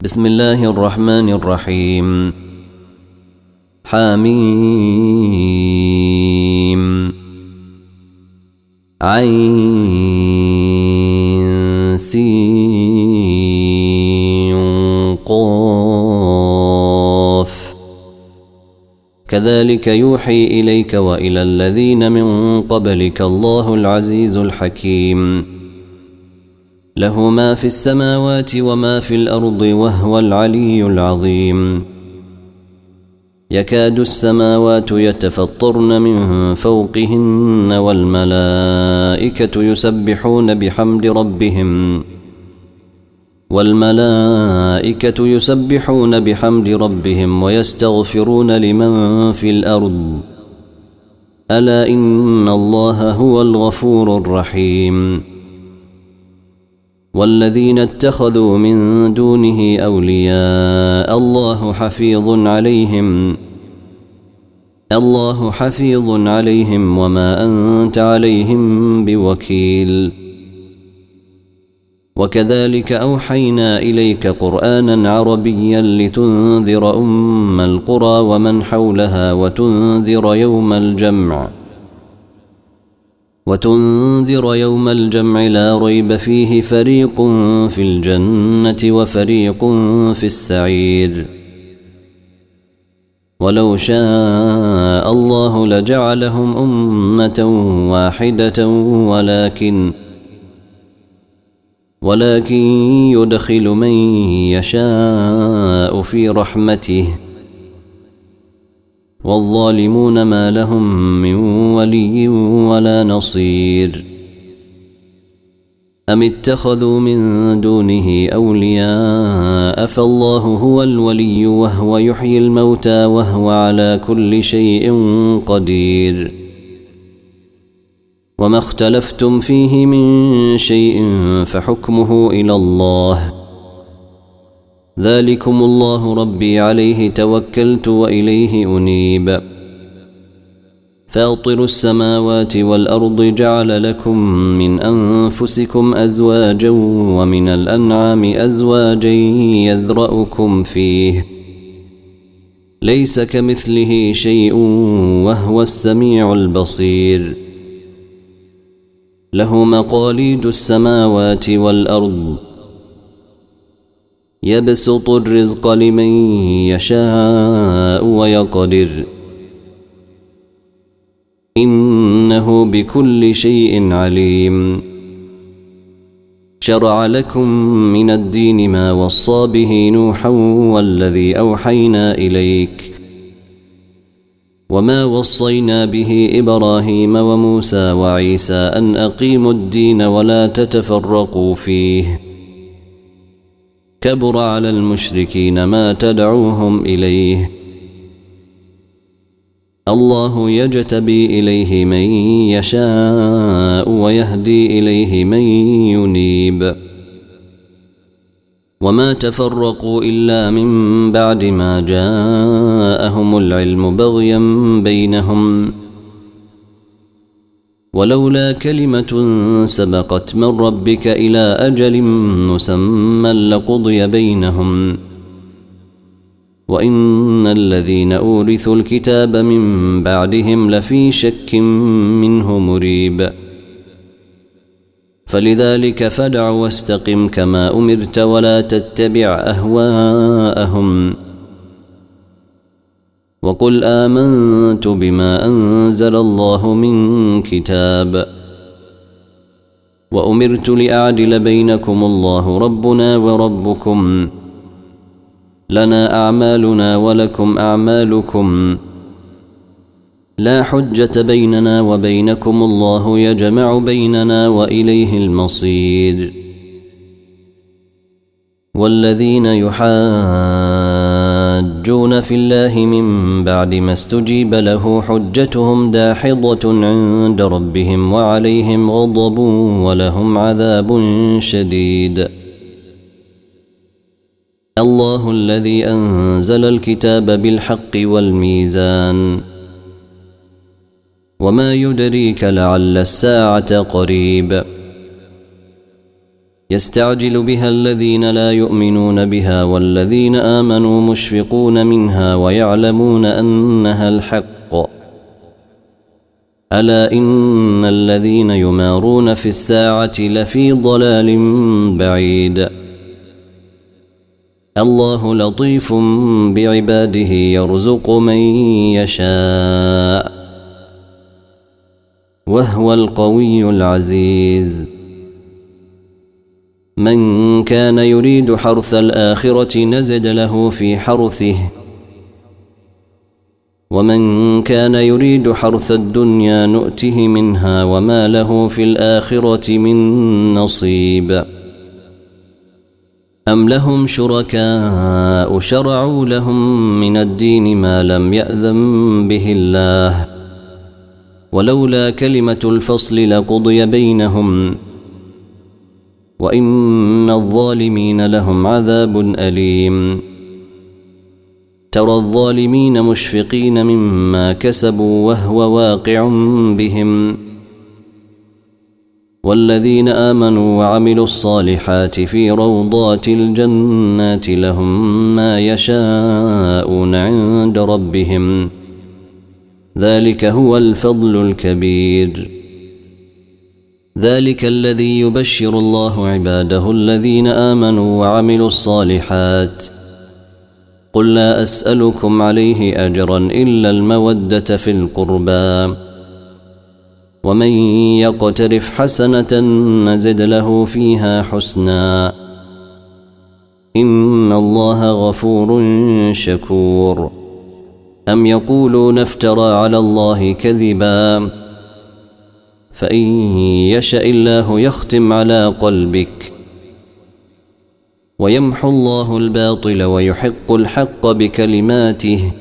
بسم الله الرحمن الرحيم. حميم عين سين قاف كذلك يوحي إليك وإلى الذين من قبلك الله العزيز الحكيم له ما في السماوات وما في الأرض وهو العلي العظيم. يكاد السماوات يتفطرن من فوقهن والملائكة يسبحون بحمد ربهم ويستغفرون لمن في الأرض ألا إن الله هو الغفور الرحيم. والذين اتخذوا من دونه أولياء الله حفيظ عليهم وما أنت عليهم بوكيل. وكذلك أوحينا إليك قرآنا عربيا لتنذر أم القرى ومن حولها وتنذر يوم الجمع لا ريب فيه فريق في الجنة وفريق في السعير. ولو شاء الله لجعلهم أمة واحدة ولكن يدخل من يشاء في رحمته والظالمون ما لهم من ولي ولا نصير. أم اتخذوا من دونه أولياء فالله هو الولي وهو يحيي الموتى وهو على كل شيء قدير. وما اختلفتم فيه من شيء فحكمه إلى الله ذلكم الله ربي عليه توكلت وإليه أنيب. فاطر السماوات والأرض جعل لكم من أنفسكم أزواجا ومن الأنعام أزواجا يذرأكم فيه ليس كمثله شيء وهو السميع البصير. له مقاليد السماوات والأرض يبسط الرزق لمن يشاء ويقدر إنه بكل شيء عليم. شرع لكم من الدين ما وصى به نوحا والذي أوحينا إليك وما وصينا به إبراهيم وموسى وعيسى أن أقيموا الدين ولا تتفرقوا فيه كبر على المشركين ما تدعوهم إليه. الله يجتبي إليه من يشاء ويهدي إليه من ينيب. وما تفرقوا إلا من بعد ما جاءهم العلم بغيا بينهم ولولا كلمة سبقت من ربك إلى أجل مسمى لقضي بينهم وإن الذين أورثوا الكتاب من بعدهم لفي شك منه مريب. فلذلك فادع واستقم كما أمرت ولا تتبع أهواءهم وقل آمنت بما أنزل الله من كتاب وأمرت لأعدل بينكم الله ربنا وربكم لنا أعمالنا ولكم أعمالكم لا حجة بيننا وبينكم الله يجمع بيننا وإليه المصير. والذين يحاجون في الله من بعد ما استجيب له حجتهم داحضة عند ربهم وعليهم غضب ولهم عذاب شديد. الله الذي أنزل الكتاب بالحق والميزان وما يدريك لعل الساعة قريب يستعجل بها الذين لا يؤمنون بها والذين آمنوا مشفقون منها ويعلمون أنها الحق. ألا إن الذين يمارون في الساعة لفي ضلال بعيد. الله لطيف بعباده يرزق من يشاء وهو القوي العزيز. من كان يريد حرث الآخرة نزد له في حرثه ومن كان يريد حرث الدنيا نؤته منها وما له في الآخرة من نصيب. أم لهم شركاء شرعوا لهم من الدين ما لم يأذن به الله ولولا كلمة الفصل لقضي بينهم وإن الظالمين لهم عذاب أليم. ترى الظالمين مشفقين مما كسبوا وهو واقع بهم والذين آمنوا وعملوا الصالحات في روضات الجنات لهم ما يشاءون عند ربهم ذلك هو الفضل الكبير. ذلك الذي يبشر الله عباده الذين آمنوا وعملوا الصالحات. قل لا أسألكم عليه أجرا إلا المودة في القربى ومن يقترف حسنة نزد له فيها حسنا إن الله غفور شكور. أم يقولون افترى على الله كذبا فإن يشأ الله يختم على قلبك ويمحو الله الباطل ويحق الحق بكلماته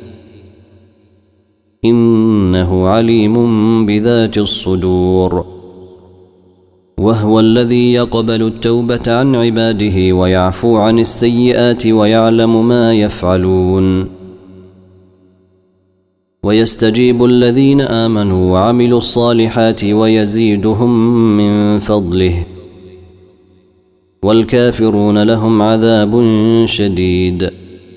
إنه عليم بذات الصدور. وهو الذي يقبل التوبة عن عباده ويعفو عن السيئات ويعلم ما يفعلون ويستجيب الذين آمنوا وعملوا الصالحات ويزيدهم من فضله والكافرون لهم عذاب شديد.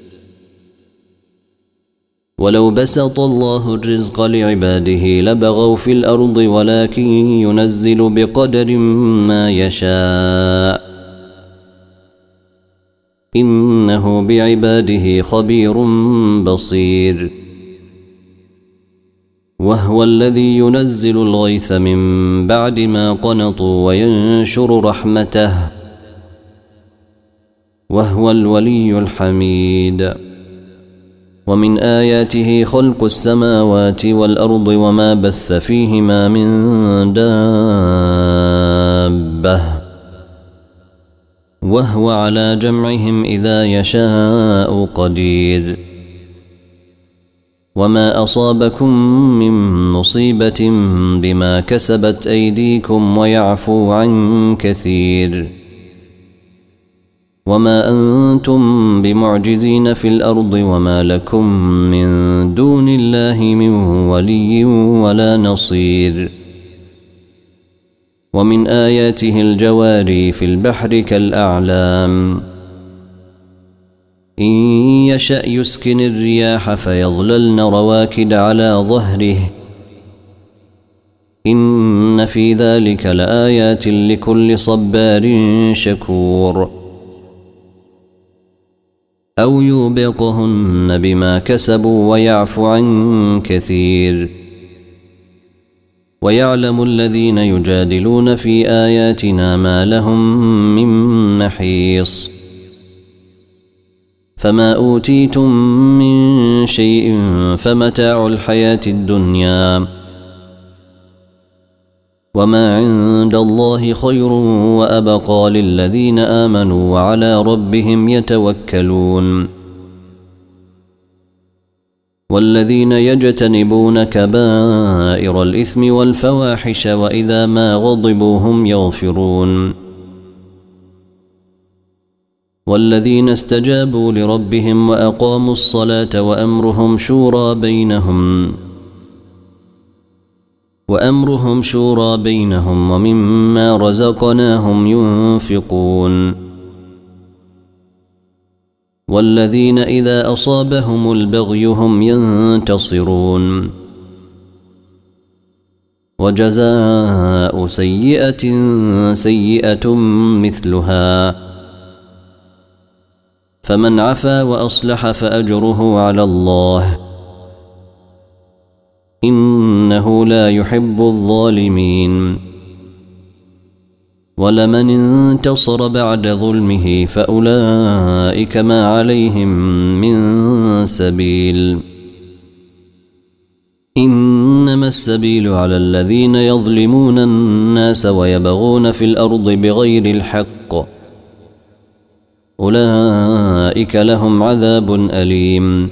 ولو بسط الله الرزق لعباده لبغوا في الأرض ولكن ينزل بقدر ما يشاء إنه بعباده خبير بصير. وهو الذي ينزل الغيث من بعد ما قنطوا وينشر رحمته وهو الولي الحميد. ومن آياته خلق السماوات والأرض وما بث فيهما من دابة وهو على جمعهم إذا يشاء قدير. وما أصابكم من مصيبة بما كسبت أيديكم ويعفو عن كثير وما أنتم بمعجزين في الأرض وما لكم من دون الله من ولي ولا نصير. ومن آياته الجواري في البحر كالأعلام إن يشأ يسكن الرياح فيظللن رواكد على ظهره إن في ذلك لآيات لكل صبار شكور. أو يوبقهن بما كسبوا ويعفو عن كثير. ويعلم الذين يجادلون في آياتنا ما لهم من محيص. فما أوتيتم من شيء فمتاع الحياة الدنيا وما عند الله خير وأبقى للذين آمنوا وعلى ربهم يتوكلون. والذين يجتنبون كبائر الإثم والفواحش وإذا ما غضبوا هم يغفرون. والذين استجابوا لربهم وأقاموا الصلاة وأمرهم شورى بينهم وأمرهم شورى بينهم ومما رزقناهم ينفقون والذين إذا أصابهم البغي هم ينتصرون وجزاء سيئة سيئة مثلها فمن عفا وأصلح فأجره على الله إنه لا يحب الظالمين ولمن انتصر بعد ظلمه فأولئك ما عليهم من سبيل إنما السبيل على الذين يظلمون الناس ويبغون في الأرض بغير الحق أولئك لهم عذاب أليم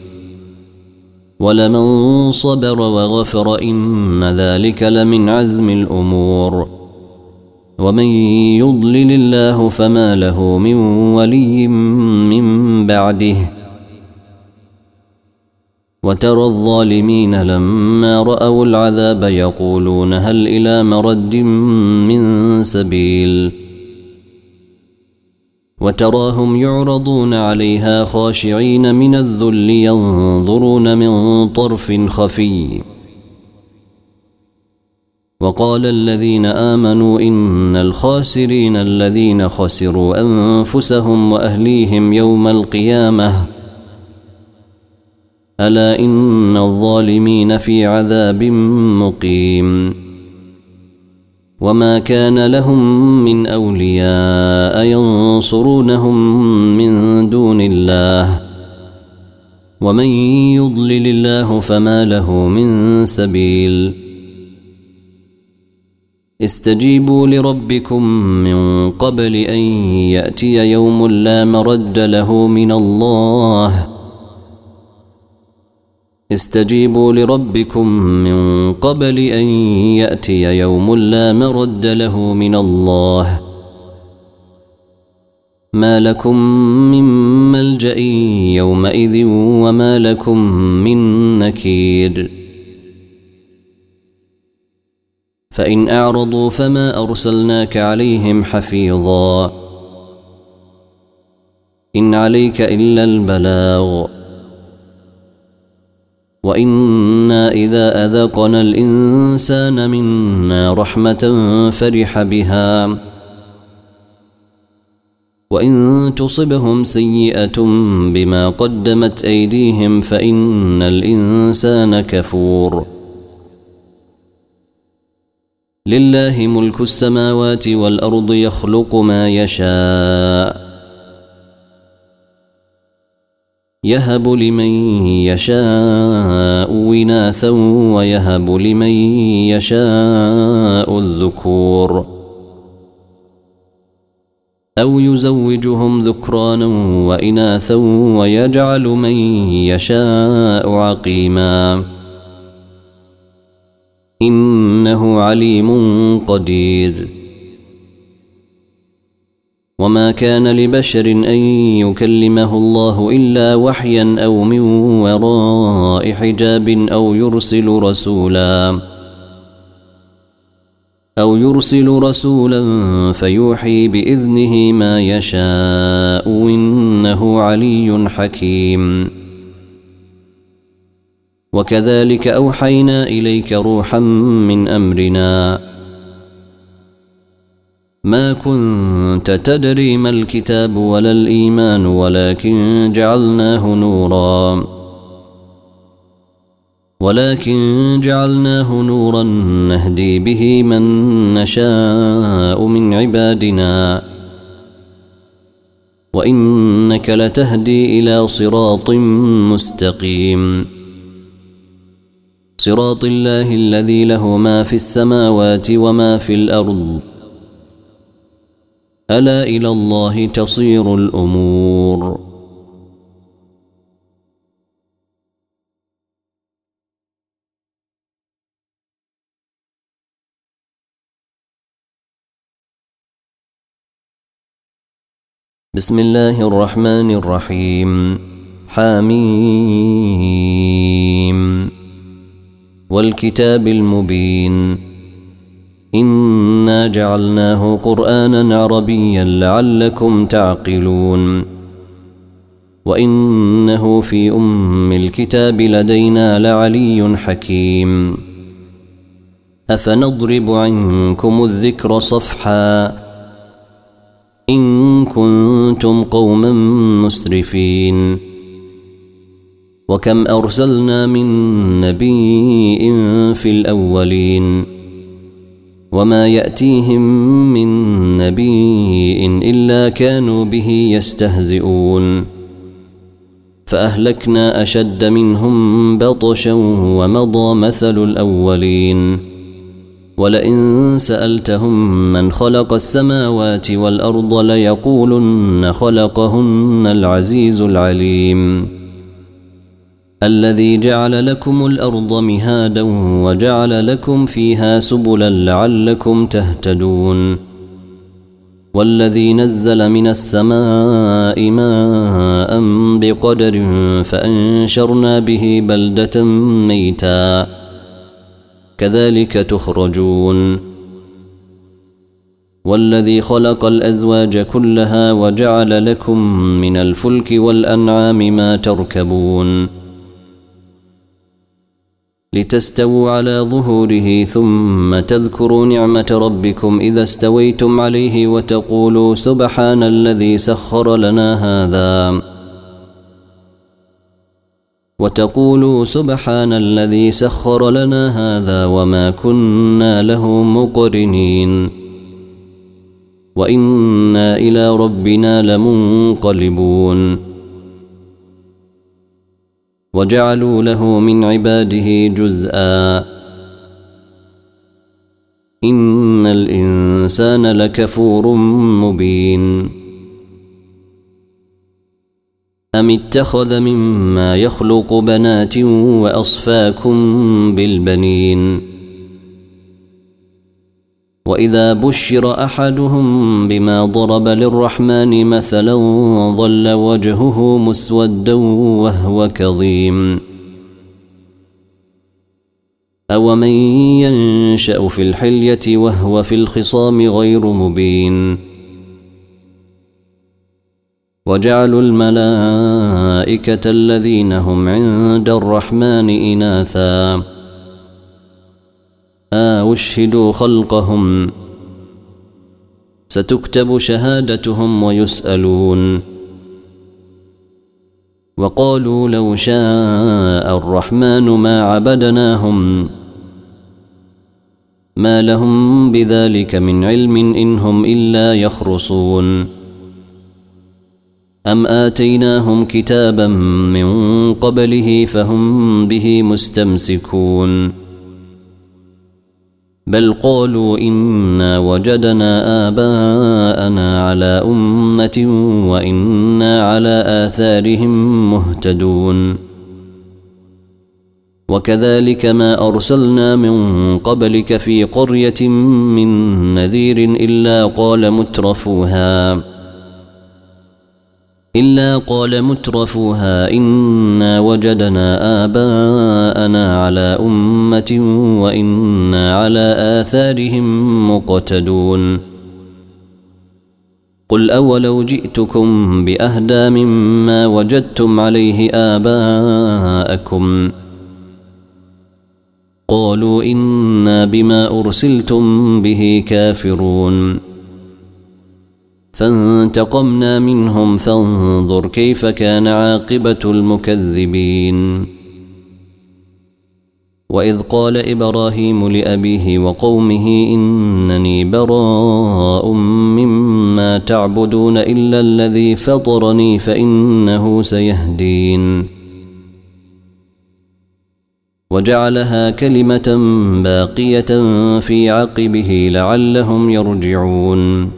ولمن صبر وغفر إن ذلك لمن عزم الأمور ومن يضلل الله فما له من ولي من بعده وترى الظالمين لما رأوا العذاب يقولون هل إلى مرد من سبيل وتراهم يعرضون عليها خاشعين من الذل ينظرون من طرف خفي وقال الذين آمنوا إن الخاسرين الذين خسروا أنفسهم وأهليهم يوم القيامة ألا إن الظالمين في عذاب مقيم وما كان لهم من أولياء ينصرونهم من دون الله ومن يضلل الله فما له من سبيل استجيبوا لربكم من قبل أن يأتي يوم لا مرد له من الله استجيبوا لربكم من قبل أن يأتي يوم لا مرد له من الله ما لكم من ملجأ يومئذ وما لكم من نكير فإن أعرضوا فما أرسلناك عليهم حفيظا إن عليك إلا البلاغ وإنا إذا أذقنا الإنسان منا رحمة فرح بها وإن تصبهم سيئة بما قدمت أيديهم فإن الإنسان كفور لله ملك السماوات والأرض يخلق ما يشاء يهب لمن يشاء إناثا ويهب لمن يشاء الذكور أو يزوجهم ذكرانا وإناثا ويجعل من يشاء عقيما إنه عليم قدير وما كان لبشر أن يكلمه الله إلا وحيا أو من وراء حجاب أو يرسل رسولا فيوحي بإذنه ما يشاء إنه علي حكيم وكذلك أوحينا إليك روحا من أمرنا ما كنت تدري ما الكتاب ولا الإيمان ولكن جعلناه نورا نهدي به من نشاء من عبادنا وإنك لتهدي إلى صراط مستقيم صراط الله الذي له ما في السماوات وما في الأرض ألا إلى الله تصير الأمور بسم الله الرحمن الرحيم حميم والكتاب المبين إنا جعلناه قرآنا عربيا لعلكم تعقلون وإنه في أم الكتاب لدينا لعلي حكيم أفنضرب عنكم الذكر صفحا إن كنتم قوما مسرفين وكم أرسلنا من نبي في الأولين وما يأتيهم من نبي إلا كانوا به يستهزئون فأهلكنا أشد منهم بطشا ومضى مثل الأولين ولئن سألتهم من خلق السماوات والأرض ليقولن خلقهن العزيز العليم الذي جعل لكم الأرض مهادا وجعل لكم فيها سبلا لعلكم تهتدون والذي نزل من السماء ماء بقدر فأنشرنا به بلدة ميتا كذلك تخرجون والذي خلق الأزواج كلها وجعل لكم من الفلك والأنعام ما تركبون لتستووا على ظهوره ثم تذكروا نعمة ربكم إذا استويتم عليه وتقولوا سبحان الذي سخر لنا هذا وما كنا له مقرنين وإنا إلى ربنا لمنقلبون وجعلوا له من عباده جزءا إن الإنسان لكفور مبين أم اتخذ مما يخلق بنات وأصفاكم بالبنين وإذا بشر أحدهم بما ضرب للرحمن مثلا ظل وجهه مسودا وهو كظيم أومن ينشأ في الحلية وهو في الخصام غير مبين وجعلوا الملائكة الذين هم عند الرحمن إناثا أشهدوا خلقهم ستكتب شهادتهم ويسألون وقالوا لو شاء الرحمن ما عبدناهم ما لهم بذلك من علم إن هم إلا يخرصون أم آتيناهم كتابا من قبله فهم به مستمسكون بل قالوا إنا وجدنا آباءنا على أمة وإنا على آثارهم مهتدون وكذلك ما أرسلنا من قبلك في قرية من نذير إلا قال مترفوها إنا وجدنا آباءنا على أمة وإنا على آثارهم مقتدون قل أولو جئتكم بأهدى مما وجدتم عليه آباءكم قالوا إنا بما أرسلتم به كافرون فانتقمنا منهم فانظر كيف كان عاقبة المكذبين وإذ قال إبراهيم لأبيه وقومه إنني براء مما تعبدون إلا الذي فطرني فإنه سيهدين وجعلها كلمة باقية في عقبه لعلهم يرجعون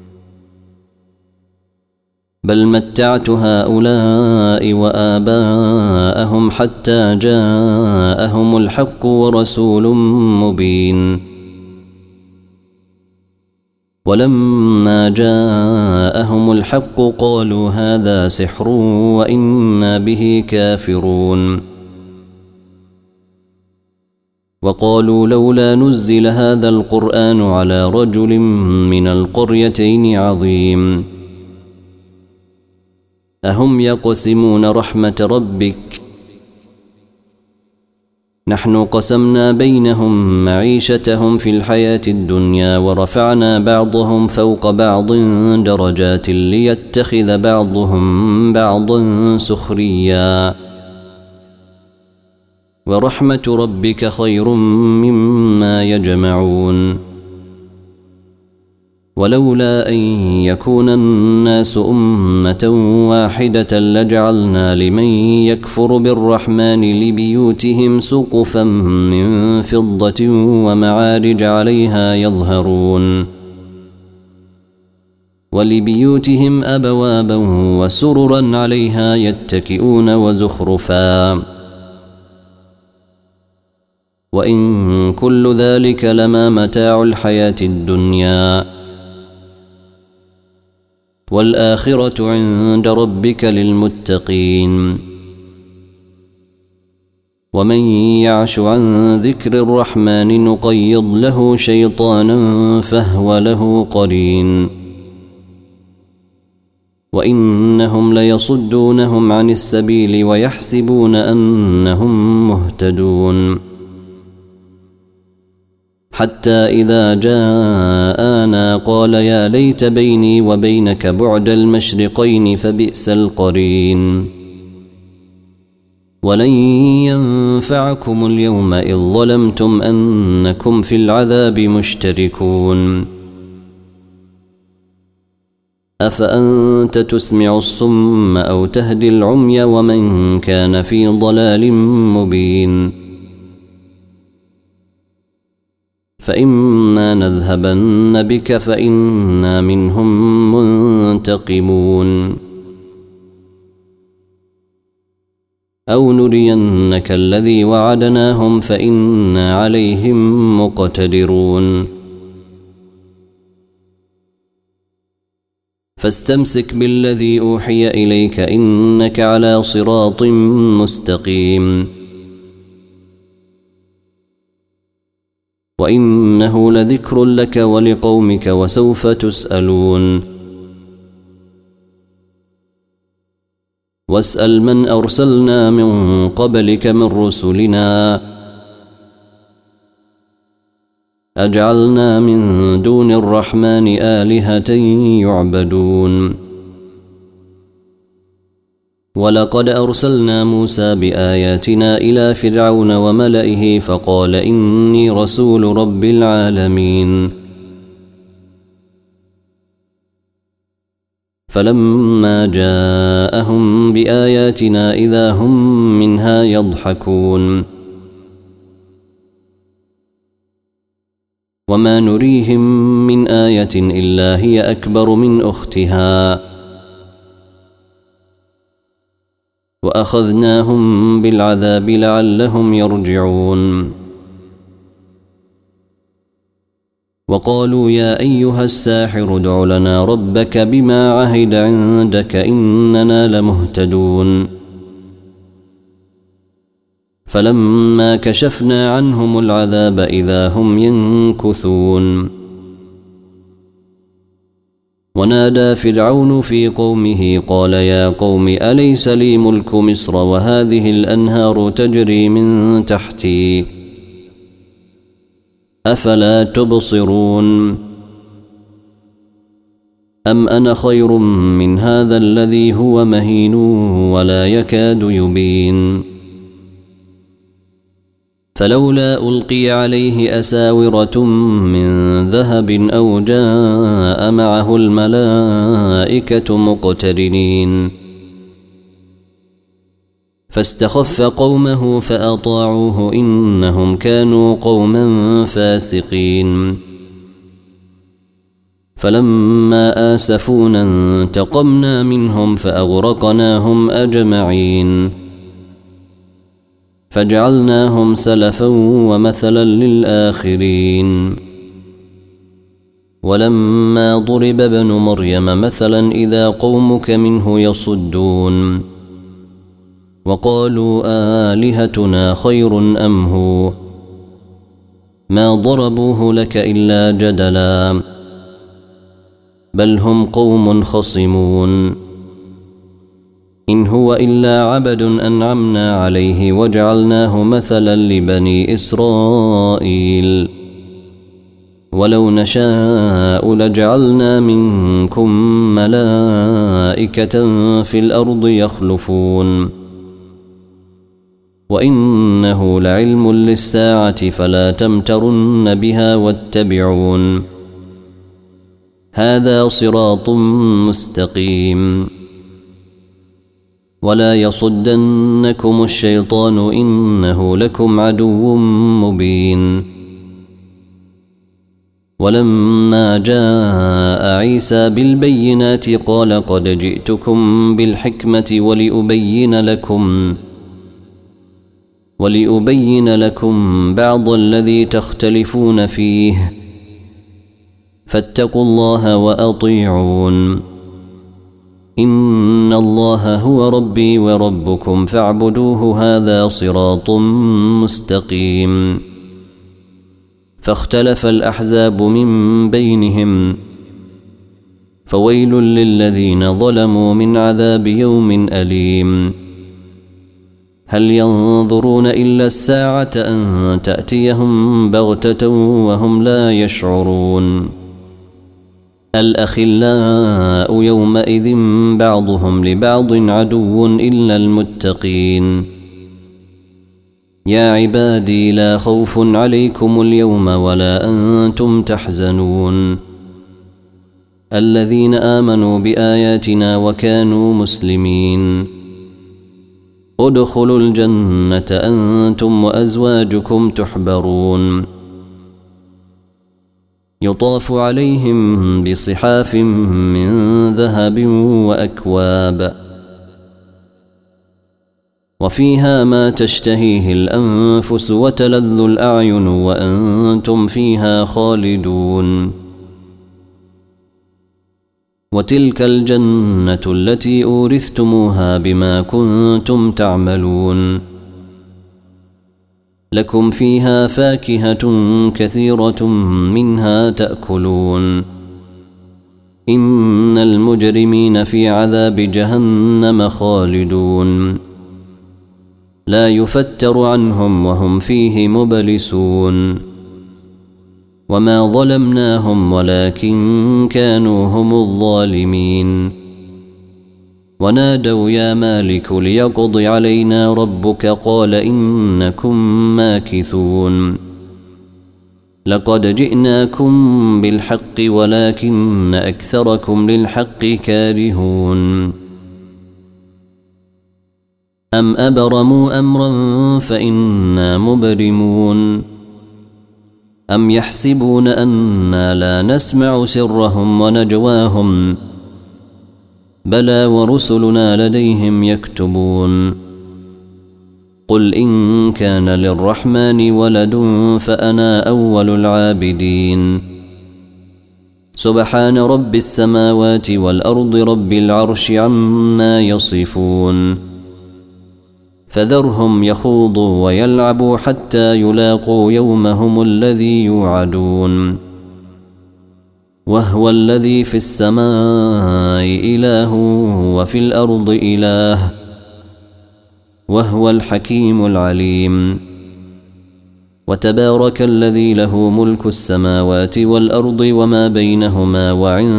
بل متعت هؤلاء وآباءهم حتى جاءهم الحق ورسول مبين ولما جاءهم الحق قالوا هذا سحر وإنا به كافرون وقالوا لولا نزل هذا القرآن على رجل من القريتين عظيم أهم يقسمون رحمة ربك نحن قسمنا بينهم معيشتهم في الحياة الدنيا ورفعنا بعضهم فوق بعض درجات ليتخذ بعضهم بعضا سخريا ورحمة ربك خير مما يجمعون ولولا أن يكون الناس أمة واحدة لجعلنا لمن يكفر بالرحمن لبيوتهم سقفا من فضة ومعارج عليها يظهرون ولبيوتهم أبوابا وسررا عليها يتكئون وزخرفا وإن كل ذلك لما متاع الحياة الدنيا والآخرة عند ربك للمتقين ومن يعش عن ذكر الرحمن نقيض له شيطانا فهو له قرين وإنهم ليصدونهم عن السبيل ويحسبون أنهم مهتدون حتى إذا جاءنا قال يا ليت بيني وبينك بعد المشرقين فبئس القرين ولن ينفعكم اليوم إذ ظلمتم أنكم في العذاب مشتركون أفأنت تسمع الصم أو تهدي العمي ومن كان في ضلال مبين فإما نذهبن بك فإنا منهم منتقمون أو نرينك الذي وعدناهم فإنا عليهم مقتدرون فاستمسك بالذي أوحي إليك إنك على صراط مستقيم وإنه لذكر لك ولقومك وسوف تسألون واسأل من أرسلنا من قبلك من رسلنا أجعلنا من دون الرحمن آلهة يعبدون ولقد أرسلنا موسى بآياتنا إلى فرعون وملئه فقال إني رسول رب العالمين فلما جاءهم بآياتنا إذا هم منها يضحكون وما نريهم من آية إلا هي أكبر من أختها وأخذناهم بالعذاب لعلهم يرجعون وقالوا يا أيها الساحر ادع لنا ربك بما عهد عندك إننا لمهتدون فلما كشفنا عنهم العذاب إذا هم ينكثون ونادى فرعون في قومه قال يا قوم أليس لي ملك مصر وهذه الأنهار تجري من تحتي أفلا تبصرون أم أنا خير من هذا الذي هو مهين ولا يكاد يبين فلولا ألقي عليه أساورة من ذهب أو جاء معه الملائكة مقترنين فاستخف قومه فأطاعوه إنهم كانوا قوما فاسقين فلما آسفونا انتقمنا منهم فأغرقناهم أجمعين فجعلناهم سلفا ومثلا للآخرين ولما ضرب ابن مريم مثلا إذا قومك منه يصدون وقالوا آلهتنا خير أم هو ما ضربوه لك إلا جدلا بل هم قوم خصمون إن هو إلا عبد أنعمنا عليه وجعلناه مثلا لبني إسرائيل ولو نشاء لجعلنا منكم ملائكة في الأرض يخلفون وإنه لعلم للساعة فلا تمترن بها واتبعون هذا صراط مستقيم ولا يصدنكم الشيطان إنه لكم عدو مبين ولما جاء عيسى بالبينات قال قد جئتكم بالحكمة ولأبين لكم بعض الذي تختلفون فيه فاتقوا الله وأطيعون إن الله هو ربي وربكم فاعبدوه هذا صراط مستقيم فاختلف الأحزاب من بينهم فويل للذين ظلموا من عذاب يوم أليم هل ينظرون إلا الساعة أن تأتيهم بغتة وهم لا يشعرون الأخلاء يومئذ بعضهم لبعض عدو إلا المتقين يا عبادي لا خوف عليكم اليوم ولا أنتم تحزنون الذين آمنوا بآياتنا وكانوا مسلمين ادخلوا الجنة أنتم وأزواجكم تحبرون يطاف عليهم بصحاف من ذهب وأكواب وفيها ما تشتهيه الأنفس وتلذ الأعين وأنتم فيها خالدون وتلك الجنة التي أورثتموها بما كنتم تعملون لكم فيها فاكهة كثيرة منها تأكلون إن المجرمين في عذاب جهنم خالدون لا يفتر عنهم وهم فيه مبلسون وما ظلمناهم ولكن كانوا هم الظالمين ونادوا يا مالك ليقض علينا ربك قال إنكم ماكثون لقد جئناكم بالحق ولكن أكثركم للحق كارهون أم أبرموا أمرا فإنا مبرمون أم يحسبون أنا لا نسمع سرهم ونجواهم بلى ورسلنا لديهم يكتبون قل إن كان للرحمن ولد فأنا أول العابدين سبحان رب السماوات والأرض رب العرش عما يصفون فذرهم يخوضوا ويلعبوا حتى يلاقوا يومهم الذي يوعدون وهو الذي في السماء إله وفي الأرض إله وهو الحكيم العليم وتبارك الذي له ملك السماوات والأرض وما بينهما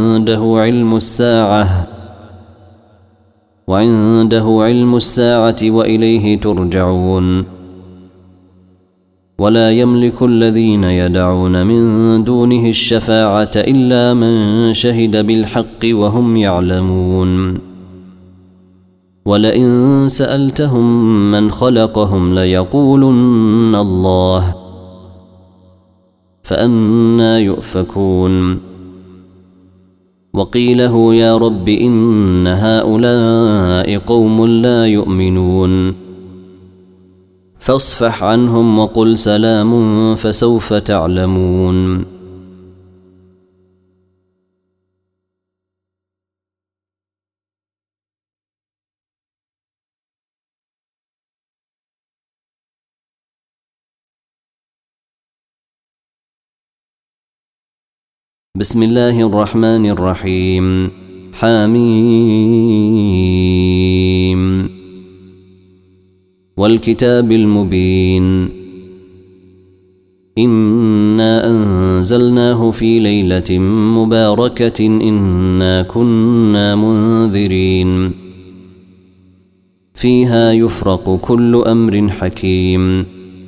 وعنده علم الساعة وإليه ترجعون ولا يملك الذين يدعون من دونه الشفاعة إلا من شهد بالحق وهم يعلمون ولئن سألتهم من خلقهم ليقولن الله فأنى يؤفكون وقيله يا رب إن هؤلاء قوم لا يؤمنون فاصفح عنهم وقل سلام فسوف تعلمون بسم الله الرحمن الرحيم. حميم والكتاب المبين. إنا أنزلناه في ليلة مباركة إنا كنا منذرين فيها يفرق كل أمر حكيم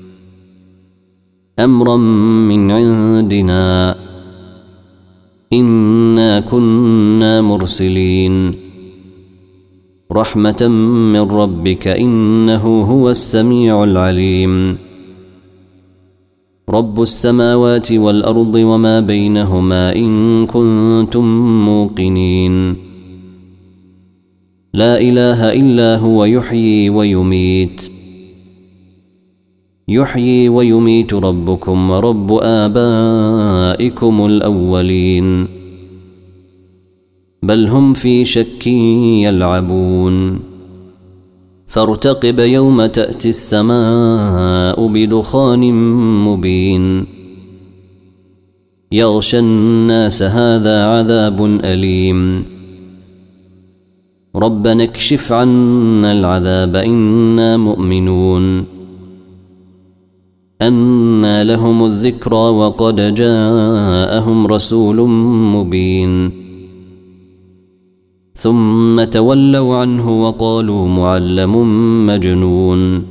أمرا من عندنا إنا كنا مرسلين رحمة من ربك إنه هو السميع العليم رب السماوات والأرض وما بينهما إن كنتم موقنين لا إله إلا هو يحيي ويميت ربكم ورب آبائكم الأولين بل هم في شك يلعبون فارتقب يوم تأتي السماء بدخان مبين يغشى الناس هذا عذاب أليم ربنا اكشف عنا العذاب إنا مؤمنون أنى لهم الذكرى وقد جاءهم رسول مبين ثم تولوا عنه وقالوا معلم مجنون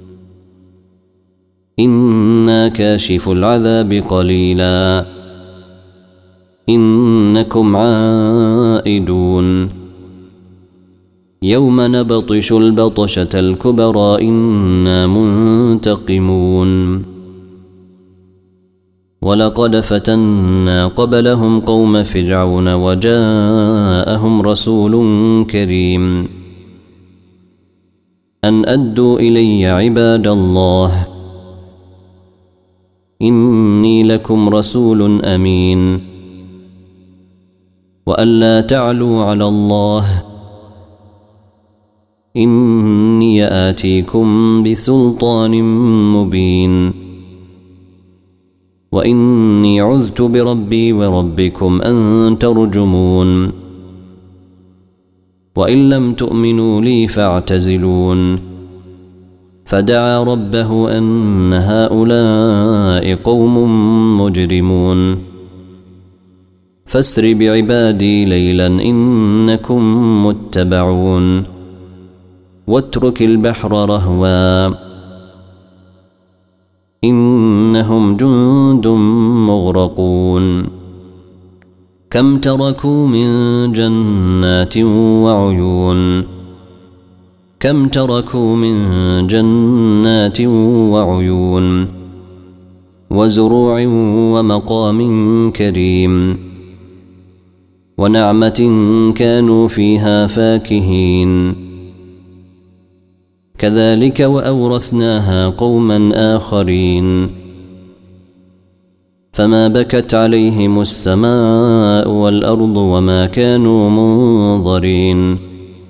إنا كاشف العذاب قليلا إنكم عائدون يوم نبطش البطشة الكبرى إنا منتقمون ولقد فتنا قبلهم قوم فرعون وجاءهم رسول كريم أن أدوا إلي عباد الله إني لكم رسول أمين وأن لا تعلوا على الله إني آتيكم بسلطان مبين وإني عذت بربي وربكم أن ترجمون وإن لم تؤمنوا لي فاعتزلون فدعا ربه أن هؤلاء قوم مجرمون فاسر بعبادي ليلا إنكم متبعون واترك البحر رهوا إنهم جند مغرقون كم تركوا من جنات وعيون كم تركوا من جنات وعيون وزروع ومقام كريم ونعمة كانوا فيها فاكهين كذلك وأورثناها قوما آخرين فما بكت عليهم السماء والأرض وما كانوا منظرين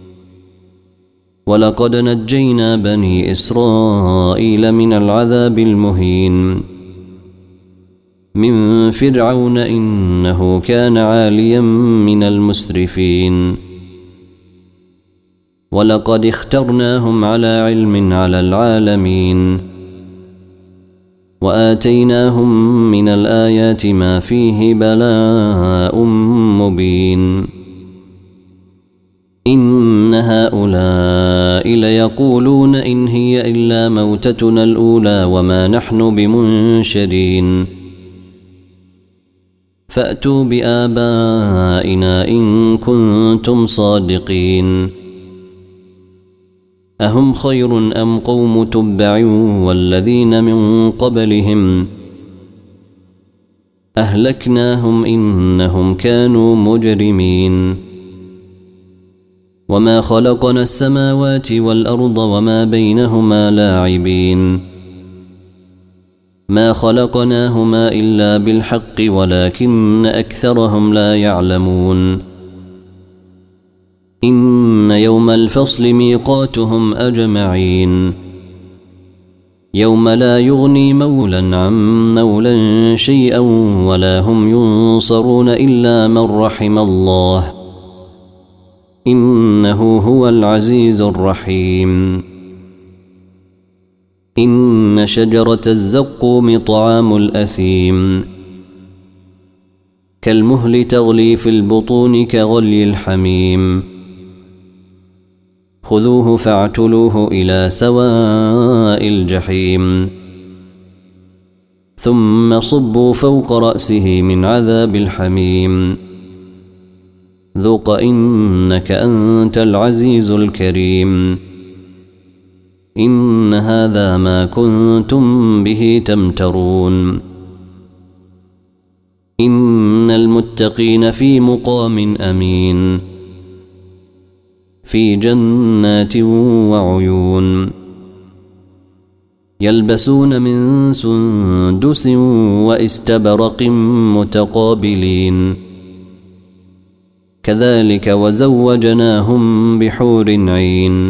ولقد نجينا بني إسرائيل من العذاب المهين من فرعون إنه كان عاليا من المسرفين ولقد اخترناهم على علم على العالمين وآتيناهم من الآيات ما فيه بلاء مبين إن هؤلاء ليقولون إن هي إلا موتتنا الأولى وما نحن بمنشرين فأتوا بآبائنا إن كنتم صادقين أهم خير أم قوم تبع والذين من قبلهم أهلكناهم إنهم كانوا مجرمين وما خلقنا السماوات والأرض وما بينهما لاعبين ما خلقناهما إلا بالحق ولكن أكثرهم لا يعلمون إن يوم الفصل ميقاتهم أجمعين يوم لا يغني مولى عن مولى شيئا ولا هم ينصرون إلا من رحم الله إنه هو العزيز الرحيم. إن شجرة الزقوم طعام الأثيم كالمهل تغلي في البطون كغلي الحميم خذوه فاعتلوه إلى سواء الجحيم ثم صبوا فوق رأسه من عذاب الحميم ذوق إنك أنت العزيز الكريم. إن هذا ما كنتم به تمترون. إن المتقين في مقام أمين في جنات وعيون يلبسون من سندس واستبرق متقابلين كذلك وزوجناهم بحور عين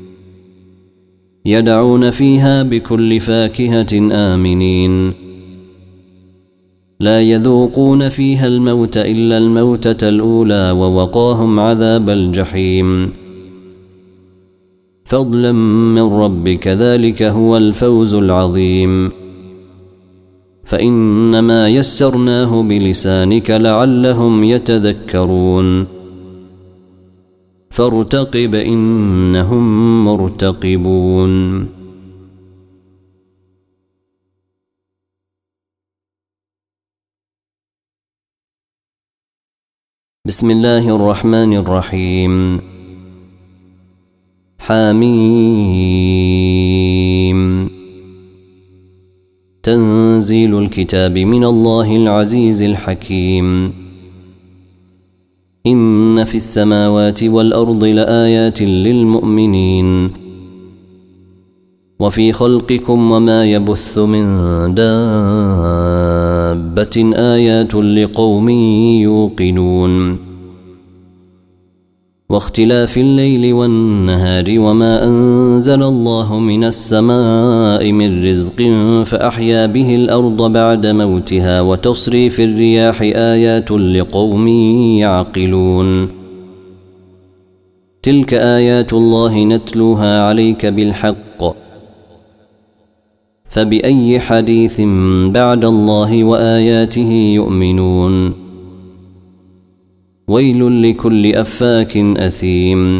يدعون فيها بكل فاكهة آمنين لا يذوقون فيها الموت إلا الموتة الأولى ووقاهم عذاب الجحيم فضلا من ربك ذلك هو الفوز العظيم. فإنما يسرناه بلسانك لعلهم يتذكرون فارتقب إنهم مرتقبون. بسم الله الرحمن الرحيم. حميم. تنزيل الكتاب من الله العزيز الحكيم. إن في السماوات والأرض لآيات للمؤمنين وفي خلقكم وما يبث من دابة آيات لقوم يوقنون واختلاف الليل والنهار وما أنزل الله من السماء من رزق فأحيا به الأرض بعد موتها وتصريف الرياح آيات لقوم يعقلون تلك آيات الله نتلوها عليك بالحق فبأي حديث بعد الله وآياته يؤمنون ويل لكل أفاك أثيم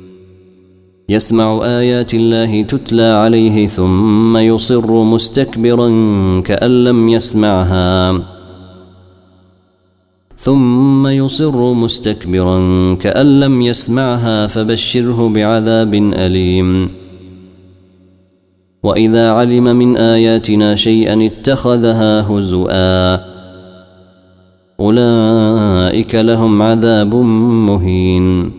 يسمع آيات الله تتلى عليه ثم يصر مستكبرا كأن لم يسمعها فبشره بعذاب أليم وإذا علم من آياتنا شيئا اتخذها هزؤا أولئك لهم عذاب مهين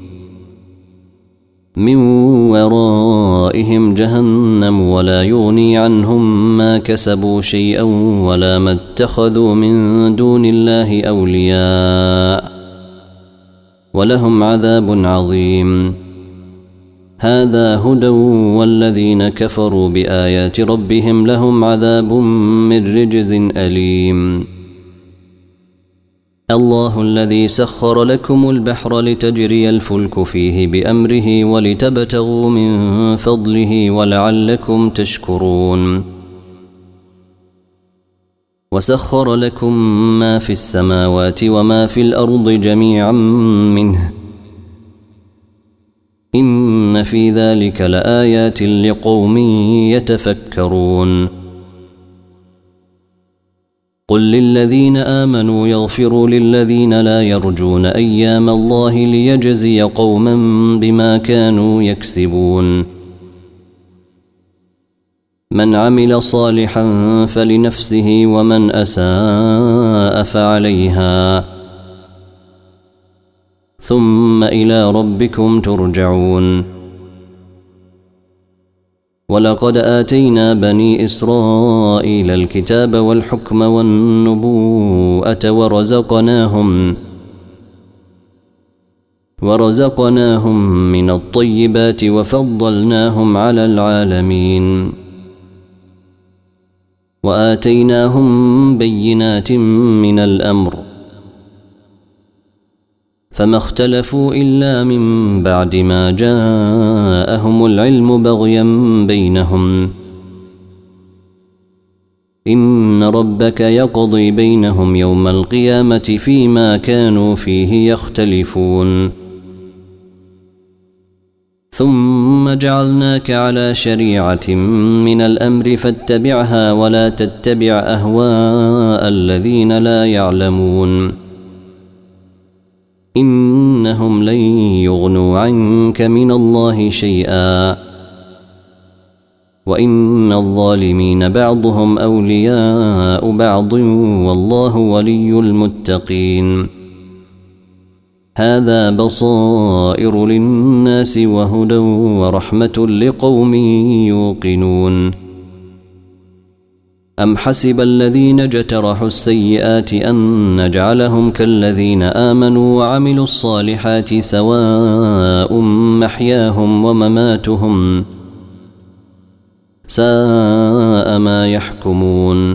من ورائهم جهنم ولا يغني عنهم ما كسبوا شيئا ولا ما اتخذوا من دون الله أولياء ولهم عذاب عظيم. هذا هدى والذين كفروا بآيات ربهم لهم عذاب من رجز أليم. الله الذي سخر لكم البحر لتجري الفلك فيه بأمره ولتبتغوا من فضله ولعلكم تشكرون وسخر لكم ما في السماوات وما في الأرض جميعا منه إن في ذلك لآيات لقوم يتفكرون. قل للذين آمنوا يغفروا للذين لا يرجون أيام الله ليجزي قوما بما كانوا يكسبون. من عمل صالحا فلنفسه ومن أساء فعليها ثم إلى ربكم ترجعون. ولقد آتينا بني إسرائيل الكتاب والحكم والنبوءة ورزقناهم من الطيبات وفضلناهم على العالمين. وآتيناهم بينات من الأمر فما اختلفوا إلا من بعد ما جاءهم العلم بغيا بينهم إن ربك يقضي بينهم يوم القيامة فيما كانوا فيه يختلفون ثم جعلناك على شريعة من الأمر فاتبعها ولا تتبع أهواء الذين لا يعلمون إنهم لن يغنوا عنك من الله شيئا وإن الظالمين بعضهم أولياء بعض والله ولي المتقين هذا بصائر للناس وهدى ورحمة لقوم يوقنون أم حسب الذين اجترحوا السيئات أن نجعلهم كالذين آمنوا وعملوا الصالحات سواء محياهم ومماتهم ساء ما يحكمون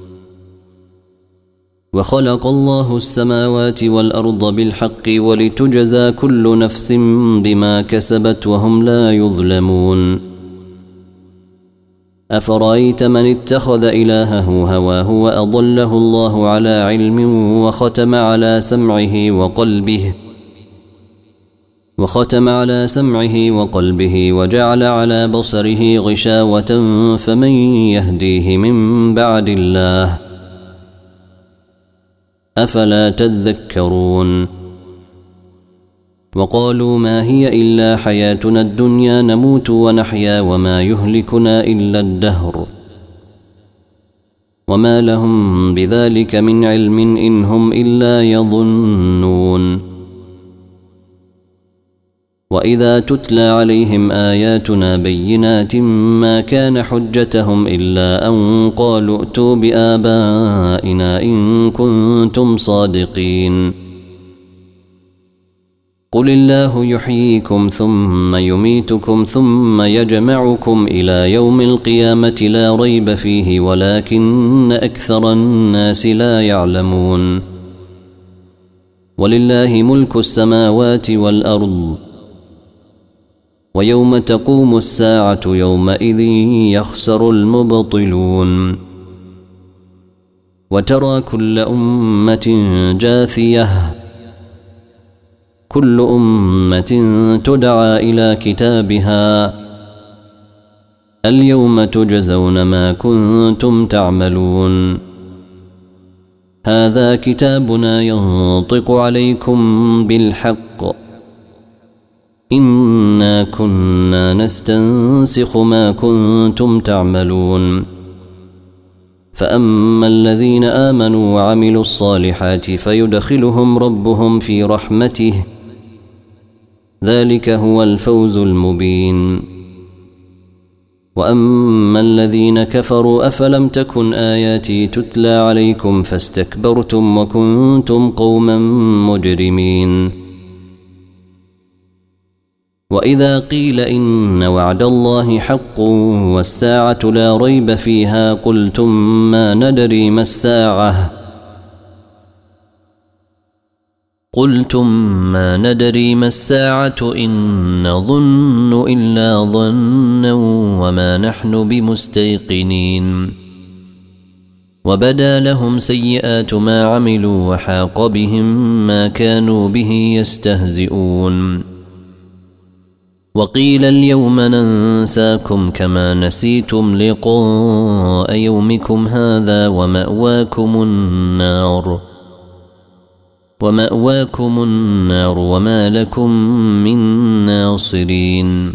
وخلق الله السماوات والأرض بالحق ولتجزى كل نفس بما كسبت وهم لا يظلمون أفرأيت من اتخذ إلهه هواه وأضله الله على علم وختم على سمعه وقلبه وجعل على بصره غشاوة فمن يهديه من بعد الله أفلا تذكرون وقالوا ما هي إلا حياتنا الدنيا نموت ونحيا وما يهلكنا إلا الدهر وما لهم بذلك من علم إن هم إلا يظنون وإذا تتلى عليهم آياتنا بينات ما كان حجتهم إلا أن قالوا ائتوا بآبائنا إن كنتم صادقين قل الله يحييكم ثم يميتكم ثم يجمعكم إلى يوم القيامة لا ريب فيه ولكن أكثر الناس لا يعلمون ولله ملك السماوات والأرض ويوم تقوم الساعة يومئذ يخسر المبطلون وترى كل أمة جاثية كل أمة تدعى إلى كتابها اليوم تجزون ما كنتم تعملون هذا كتابنا ينطق عليكم بالحق إنا كنا نستنسخ ما كنتم تعملون فأما الذين آمنوا وعملوا الصالحات فيدخلهم ربهم في رحمته ذلك هو الفوز المبين وأما الذين كفروا أفلم تكن آياتي تتلى عليكم فاستكبرتم وكنتم قوما مجرمين وإذا قيل إن وعد الله حق والساعة لا ريب فيها قلتم ما ندري ما الساعة إن نظن إلا ظنا وما نحن بمستيقنين وبدا لهم سيئات ما عملوا وحاق بهم ما كانوا به يستهزئون وقيل اليوم ننساكم كما نسيتم لقاء يومكم هذا ومأواكم النار وما لكم من ناصرين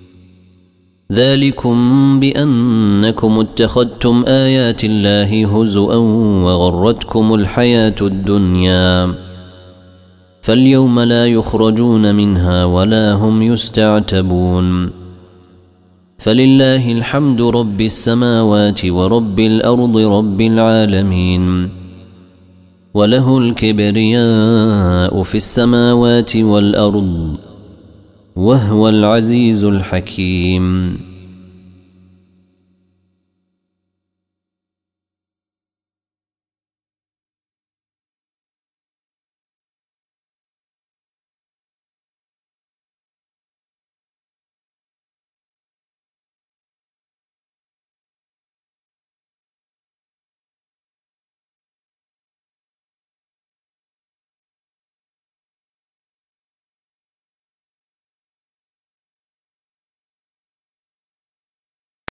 ذلكم بأنكم اتخذتم آيات الله هزؤا وغرتكم الحياة الدنيا فاليوم لا يخرجون منها ولا هم يستعتبون فلله الحمد رب السماوات ورب الأرض رب العالمين وله الكبرياء في السماوات والأرض وهو العزيز الحكيم